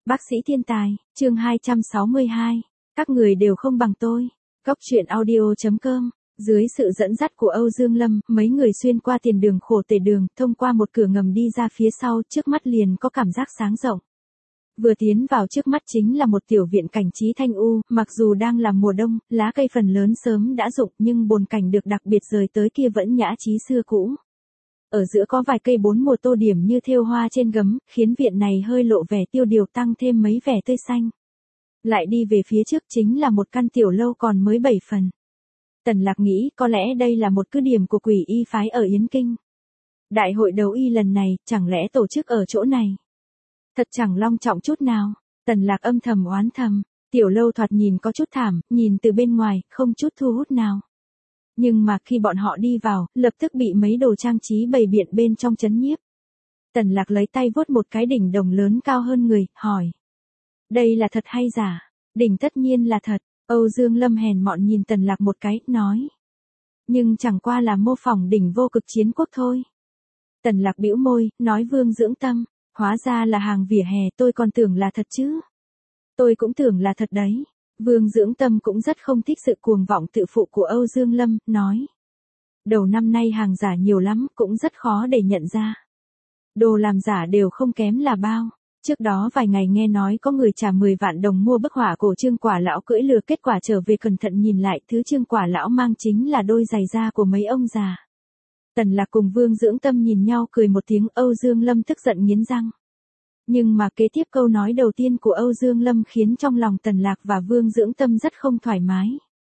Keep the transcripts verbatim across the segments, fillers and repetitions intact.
Bác sĩ thiên tài, chương hai trăm sáu mươi hai. Các người đều không bằng tôi. Góc truyện audio.com. Dưới sự dẫn dắt của Âu Dương Lâm, mấy người xuyên qua tiền đường khổ tề đường, thông qua một cửa ngầm đi ra phía sau, trước mắt liền có cảm giác sáng rộng. Vừa tiến vào trước mắt chính là một tiểu viện cảnh trí thanh u, mặc dù đang là mùa đông, lá cây phần lớn sớm đã rụng nhưng bồn cảnh được đặc biệt rời tới kia vẫn nhã trí xưa cũ. Ở giữa có vài cây bốn mùa tô điểm như thêu hoa trên gấm, khiến viện này hơi lộ vẻ tiêu điều tăng thêm mấy vẻ tươi xanh. Lại đi về phía trước chính là một căn tiểu lâu còn mới bảy phần. Tần Lạc nghĩ có lẽ đây là một cứ điểm của quỷ y phái ở Yến Kinh. Đại hội đấu y lần này, chẳng lẽ tổ chức ở chỗ này? Thật chẳng long trọng chút nào. Tần Lạc âm thầm oán thầm, tiểu lâu thoạt nhìn có chút thảm, nhìn từ bên ngoài, không chút thu hút nào. Nhưng mà khi bọn họ đi vào, lập tức bị mấy đồ trang trí bày biện bên trong chấn nhiếp. Tần Lạc lấy tay vuốt một cái đỉnh đồng lớn cao hơn người, hỏi. Đây là thật hay giả? Đỉnh tất nhiên là thật. Âu Dương Lâm hèn mọn nhìn Tần Lạc một cái, nói. Nhưng chẳng qua là mô phỏng đỉnh vô cực chiến quốc thôi. Tần Lạc bĩu môi, nói Vương dưỡng tâm, hóa ra là hàng vỉa hè, tôi còn tưởng là thật chứ. Tôi cũng tưởng là thật đấy. Vương dưỡng tâm cũng rất không thích sự cuồng vọng tự phụ của Âu Dương Lâm, nói. Đầu năm nay hàng giả nhiều lắm, cũng rất khó để nhận ra. Đồ làm giả đều không kém là bao. Trước đó vài ngày nghe nói có người trả mười vạn đồng mua bức họa cổ Trương Quả Lão cưỡi lừa, kết quả trở về cẩn thận nhìn lại, thứ Trương Quả Lão mang chính là đôi giày da của mấy ông già. Tần Lạc cùng Vương dưỡng tâm nhìn nhau cười một tiếng, Âu Dương Lâm tức giận nghiến răng. Nhưng mà kế tiếp câu nói đầu tiên của Âu Dương Lâm khiến trong lòng Tần Lạc và Vương dưỡng tâm rất không thoải mái.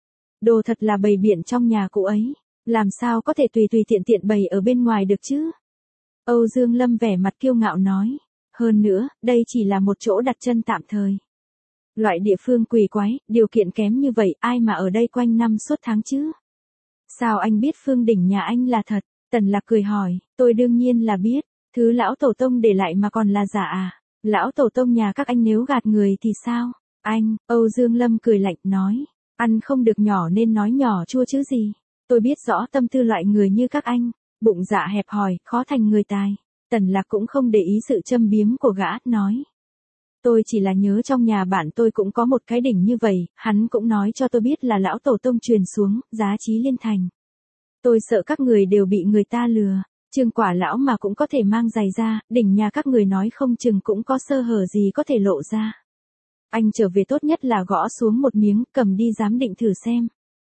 Đồ thật là bày biện trong nhà cụ ấy, làm sao có thể tùy tùy tiện tiện bày ở bên ngoài được chứ? Âu Dương Lâm vẻ mặt kiêu ngạo nói. Hơn nữa, đây chỉ là một chỗ đặt chân tạm thời. Loại địa phương quỷ quái, điều kiện kém như vậy, ai mà ở đây quanh năm suốt tháng chứ? Sao anh biết phương đỉnh nhà anh là thật? Tần Lạc cười hỏi, tôi đương nhiên là biết. Thứ lão tổ tông để lại mà còn là giả à? Lão tổ tông nhà các anh nếu gạt người thì sao? Anh, Âu Dương Lâm cười lạnh nói, ăn không được nhỏ nên nói nhỏ chua chứ gì. Tôi biết rõ tâm tư loại người như các anh, bụng dạ hẹp hòi, khó thành người tài. Tần Lạc cũng không để ý sự châm biếm của gã, nói. Tôi chỉ là nhớ trong nhà bạn tôi cũng có một cái đỉnh như vậy, hắn cũng nói cho tôi biết là lão tổ tông truyền xuống, giá trí liên thành. Tôi sợ các người đều bị người ta lừa. Trương Quả Lão mà cũng có thể mang giày ra, đỉnh nhà các người nói không chừng cũng có sơ hở gì có thể lộ ra. Anh trở về tốt nhất là gõ xuống một miếng, cầm đi giám định thử xem.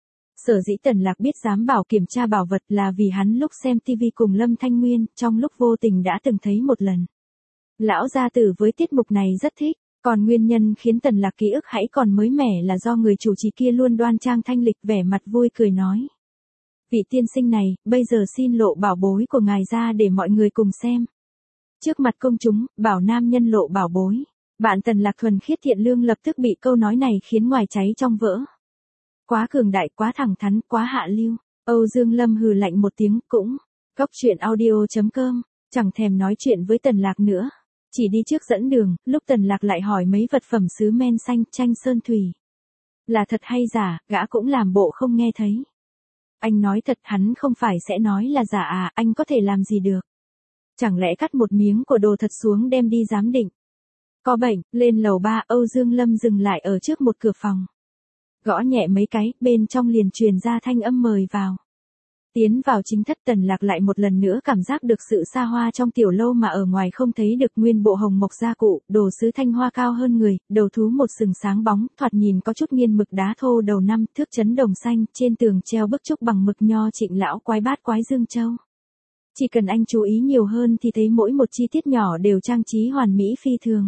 Sở dĩ Tần Lạc biết giám bảo kiểm tra bảo vật là vì hắn lúc xem tivi cùng Lâm Thanh Nguyên, trong lúc vô tình đã từng thấy một lần. Lão gia tử với tiết mục này rất thích, còn nguyên nhân khiến Tần Lạc ký ức hãy còn mới mẻ là do người chủ trì kia luôn đoan trang thanh lịch, vẻ mặt vui cười nói. Vị tiên sinh này, bây giờ xin lộ bảo bối của ngài ra để mọi người cùng xem. Trước mặt công chúng, bảo nam nhân lộ bảo bối. Bạn Tần Lạc thuần khiết thiện lương lập tức bị câu nói này khiến ngoài cháy trong vỡ. Quá cường đại, quá thẳng thắn, quá hạ lưu. Âu Dương Lâm hừ lạnh một tiếng, cũng. Góc truyện audio.com, chẳng thèm nói chuyện với Tần Lạc nữa. Chỉ đi trước dẫn đường, lúc Tần Lạc lại hỏi mấy vật phẩm sứ men xanh, tranh sơn thủy. Là thật hay giả, gã cũng làm bộ không nghe thấy. Anh nói thật, hắn không phải sẽ nói là giả à, anh có thể làm gì được. Chẳng lẽ cắt một miếng của đồ thật xuống đem đi giám định. Có bệnh, lên lầu ba, Âu Dương Lâm dừng lại ở trước một cửa phòng. Gõ nhẹ mấy cái, bên trong liền truyền ra thanh âm mời vào. Tiến vào chính thất, Tần Lạc lại một lần nữa cảm giác được sự xa hoa trong tiểu lâu mà ở ngoài không thấy được. Nguyên bộ hồng mộc gia cụ, đồ sứ thanh hoa cao hơn người, đầu thú một sừng sáng bóng, thoạt nhìn có chút nghiên mực đá thô đầu năm, thước chấn đồng xanh, trên tường treo bức trúc bằng mực nho Trịnh lão quái bát quái dương châu. Chỉ cần anh chú ý nhiều hơn thì thấy mỗi một chi tiết nhỏ đều trang trí hoàn mỹ phi thường.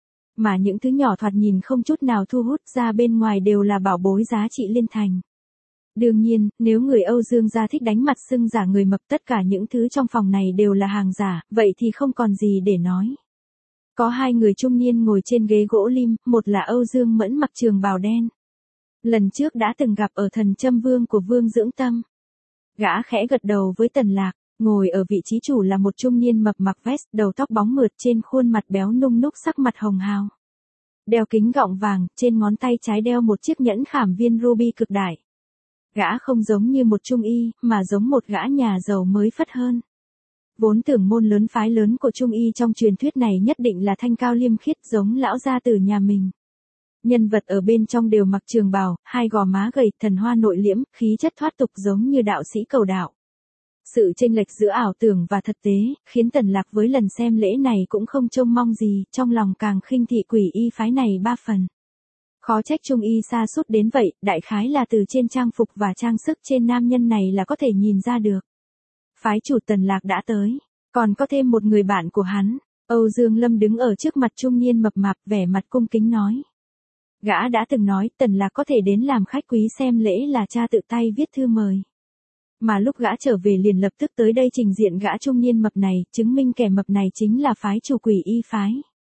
Mà những thứ nhỏ thoạt nhìn không chút nào thu hút ra bên ngoài đều là bảo bối giá trị liên thành. Đương nhiên, nếu người Âu Dương gia thích đánh mặt xưng giả người mập, tất cả những thứ trong phòng này đều là hàng giả, vậy thì không còn gì để nói. Có hai người trung niên ngồi trên ghế gỗ lim, một là Âu Dương Mẫn mặc trường bào đen. Lần trước đã từng gặp ở Thần Châm Vương của Vương dưỡng tâm. Gã khẽ gật đầu với Tần Lạc, ngồi ở vị trí chủ là một trung niên mập mặc vest, đầu tóc bóng mượt, trên khuôn mặt béo nung núc, sắc mặt hồng hào. Đeo kính gọng vàng, trên ngón tay trái đeo một chiếc nhẫn khảm viên ruby cực đại. Gã không giống như một trung y, mà giống một gã nhà giàu mới phất hơn. Vốn tưởng môn lớn phái lớn của Trung Y trong truyền thuyết này nhất định là thanh cao liêm khiết giống lão gia tử nhà mình. Nhân vật ở bên trong đều mặc trường bào, hai gò má gầy, thần hoa nội liễm, khí chất thoát tục giống như đạo sĩ cầu đạo. Sự chênh lệch giữa ảo tưởng và thực tế, khiến Tần Lạc với lần xem lễ này cũng không trông mong gì, trong lòng càng khinh thị quỷ y phái này ba phần. Khó trách Trung Y sa sút đến vậy, đại khái là từ trên trang phục và trang sức trên nam nhân này là có thể nhìn ra được. Phái chủ Tần Lạc đã tới, còn có thêm một người bạn của hắn. Âu Dương Lâm đứng ở trước mặt trung niên mập mạp, vẻ mặt cung kính nói. Gã đã từng nói Tần Lạc có thể đến làm khách quý xem lễ là cha tự tay viết thư mời. Mà lúc gã trở về liền lập tức tới đây trình diện gã trung niên mập này, chứng minh kẻ mập này chính là phái chủ quỷ y phái.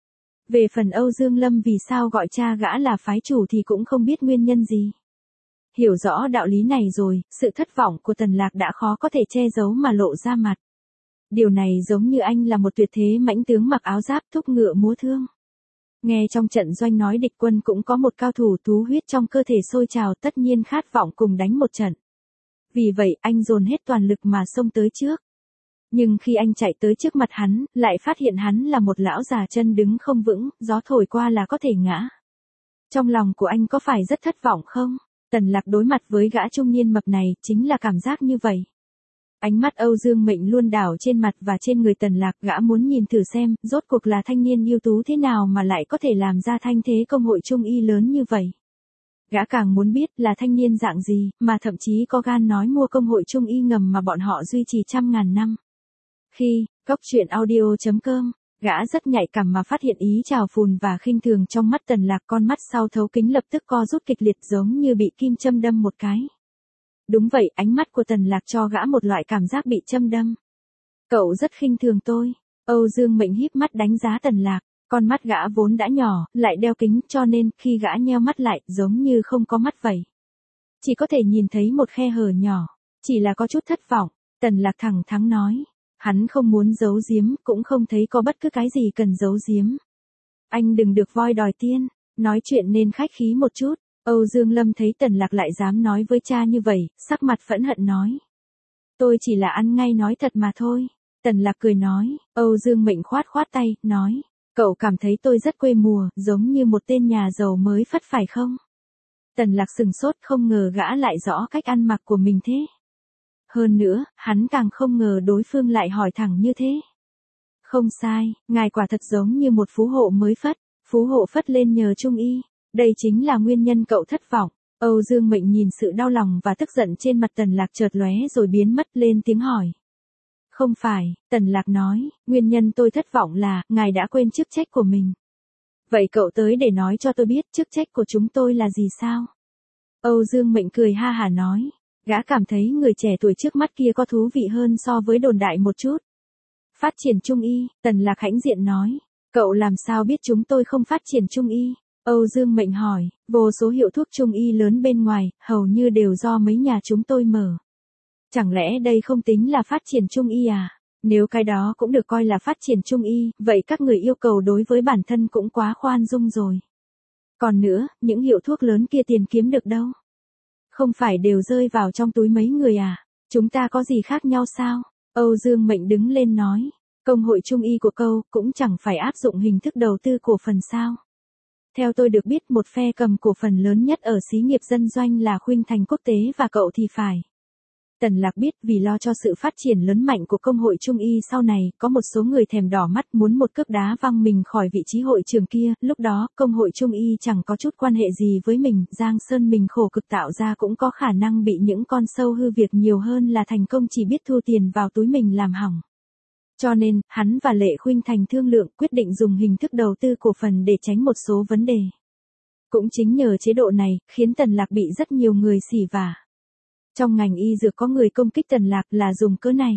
Về phần Âu Dương Lâm vì sao gọi cha gã là phái chủ thì cũng không biết nguyên nhân gì. Hiểu rõ đạo lý này rồi, sự thất vọng của Tần Lạc đã khó có thể che giấu mà lộ ra mặt. Điều này giống như anh là một tuyệt thế mãnh tướng mặc áo giáp thúc ngựa múa thương. Nghe trong trận doanh nói địch quân cũng có một cao thủ thú huyết trong cơ thể sôi trào, tất nhiên khát vọng cùng đánh một trận. Vì vậy anh dồn hết toàn lực mà xông tới trước. Nhưng khi anh chạy tới trước mặt hắn, lại phát hiện hắn là một lão già chân đứng không vững, gió thổi qua là có thể ngã. Trong lòng của anh có phải rất thất vọng không? Tần Lạc đối mặt với gã trung niên mập này, chính là cảm giác như vậy. Ánh mắt Âu Dương Mệnh luôn đảo trên mặt và trên người Tần Lạc, gã muốn nhìn thử xem, rốt cuộc là thanh niên ưu tú thế nào mà lại có thể làm ra thanh thế công hội Trung Y lớn như vậy. Gã càng muốn biết là thanh niên dạng gì, mà thậm chí có gan nói mua công hội Trung Y ngầm mà bọn họ duy trì trăm ngàn năm. Khi, góc truyện audio chấm com, gã rất nhạy cảm mà phát hiện ý trào phùn và khinh thường trong mắt Tần Lạc, con mắt sau thấu kính lập tức co rút kịch liệt giống như bị kim châm đâm một cái. Đúng vậy, ánh mắt của Tần Lạc cho gã một loại cảm giác bị châm đâm. Cậu rất khinh thường tôi. Âu Dương Mệnh híp mắt đánh giá Tần Lạc, con mắt gã vốn đã nhỏ, lại đeo kính cho nên khi gã nheo mắt lại giống như không có mắt vậy. Chỉ có thể nhìn thấy một khe hở nhỏ, chỉ là có chút thất vọng. Tần Lạc thẳng thắn nói, hắn không muốn giấu giếm, cũng không thấy có bất cứ cái gì cần giấu giếm. Anh đừng được voi đòi tiên, nói chuyện nên khách khí một chút. Âu Dương Lâm thấy Tần Lạc lại dám nói với cha như vậy, sắc mặt phẫn hận nói. Tôi chỉ là ăn ngay nói thật mà thôi. Tần Lạc cười nói, Âu Dương Mệnh khoát khoát tay, nói, cậu cảm thấy tôi rất quê mùa, giống như một tên nhà giàu mới phất phải không? Tần Lạc sừng sốt, không ngờ gã lại rõ cách ăn mặc của mình thế. Hơn nữa, hắn càng không ngờ đối phương lại hỏi thẳng như thế. Không sai, ngài quả thật giống như một phú hộ mới phất, phú hộ phất lên nhờ Trung Y. Đây chính là nguyên nhân cậu thất vọng. Âu Dương Mệnh nhìn sự đau lòng và tức giận trên mặt Tần Lạc chợt lóe rồi biến mất, lên tiếng hỏi. Không phải, Tần Lạc nói, nguyên nhân tôi thất vọng là, ngài đã quên chức trách của mình. Vậy cậu tới để nói cho tôi biết chức trách của chúng tôi là gì sao? Âu Dương Mệnh cười ha hả nói, gã cảm thấy người trẻ tuổi trước mắt kia có thú vị hơn so với đồn đại một chút. Phát triển Trung Y, Tần Lạc hãnh diện nói, cậu làm sao biết chúng tôi không phát triển Trung Y? Âu Dương Mệnh hỏi, vô số hiệu thuốc Trung Y lớn bên ngoài, hầu như đều do mấy nhà chúng tôi mở. Chẳng lẽ đây không tính là phát triển Trung Y à? Nếu cái đó cũng được coi là phát triển Trung Y, vậy các người yêu cầu đối với bản thân cũng quá khoan dung rồi. Còn nữa, những hiệu thuốc lớn kia tiền kiếm được đâu? Không phải đều rơi vào trong túi mấy người à? Chúng ta có gì khác nhau sao? Âu Dương Mệnh đứng lên nói, công hội Trung Y của câu cũng chẳng phải áp dụng hình thức đầu tư cổ phần sao? Theo tôi được biết một phe cầm cổ phần lớn nhất ở xí nghiệp dân doanh là Khuynh Thành Quốc tế và cậu thì phải. Tần Lạc biết vì lo cho sự phát triển lớn mạnh của công hội Trung Y sau này, có một số người thèm đỏ mắt muốn một cước đá văng mình khỏi vị trí hội trưởng kia, lúc đó công hội Trung Y chẳng có chút quan hệ gì với mình, Giang Sơn mình khổ cực tạo ra cũng có khả năng bị những con sâu hư việc nhiều hơn là thành công chỉ biết thu tiền vào túi mình làm hỏng. Cho nên, hắn và Lệ Khuynh Thành thương lượng quyết định dùng hình thức đầu tư cổ phần để tránh một số vấn đề. Cũng chính nhờ chế độ này, khiến Tần Lạc bị rất nhiều người xỉ vả. Trong ngành y dược có người công kích Tần Lạc là dùng cớ này.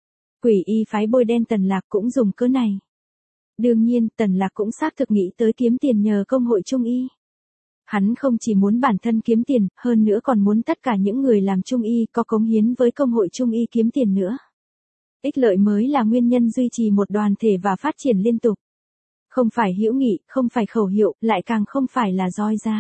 Quỷ y phái bôi đen Tần Lạc cũng dùng cớ này. Đương nhiên, Tần Lạc cũng xác thực nghĩ tới kiếm tiền nhờ công hội Trung Y. Hắn không chỉ muốn bản thân kiếm tiền, hơn nữa còn muốn tất cả những người làm Trung Y có cống hiến với công hội Trung Y kiếm tiền nữa. Ích lợi mới là nguyên nhân duy trì một đoàn thể và phát triển liên tục. Không phải hữu nghị, không phải khẩu hiệu, lại càng không phải là roi ra.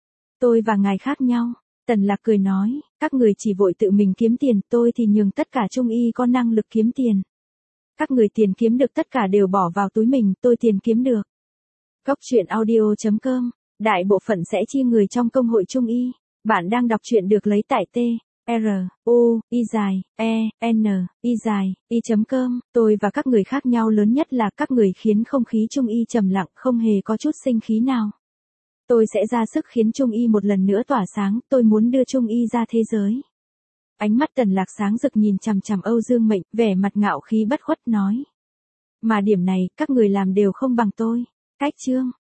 Tôi và ngài khác nhau. Tần Lạc cười nói, các người chỉ vội tự mình kiếm tiền, tôi thì nhường tất cả Trung Y có năng lực kiếm tiền. Các người tiền kiếm được tất cả đều bỏ vào túi mình, tôi tiền kiếm được. Cốc truyện audio.com, đại bộ phận sẽ chia người trong công hội Trung Y. Bạn đang đọc truyện được lấy tại T, R, U, Y dài, E, N, Y dài, Y.com. Tôi và các người khác nhau lớn nhất là các người khiến không khí Trung Y trầm lặng, không hề có chút sinh khí nào. Tôi sẽ ra sức khiến Trung Y một lần nữa tỏa sáng, tôi muốn đưa Trung Y ra thế giới. Ánh mắt Tần Lạc sáng rực nhìn chằm chằm Âu Dương Mệnh, vẻ mặt ngạo khí bất khuất nói. Mà điểm này, các người làm đều không bằng tôi. Cách chương.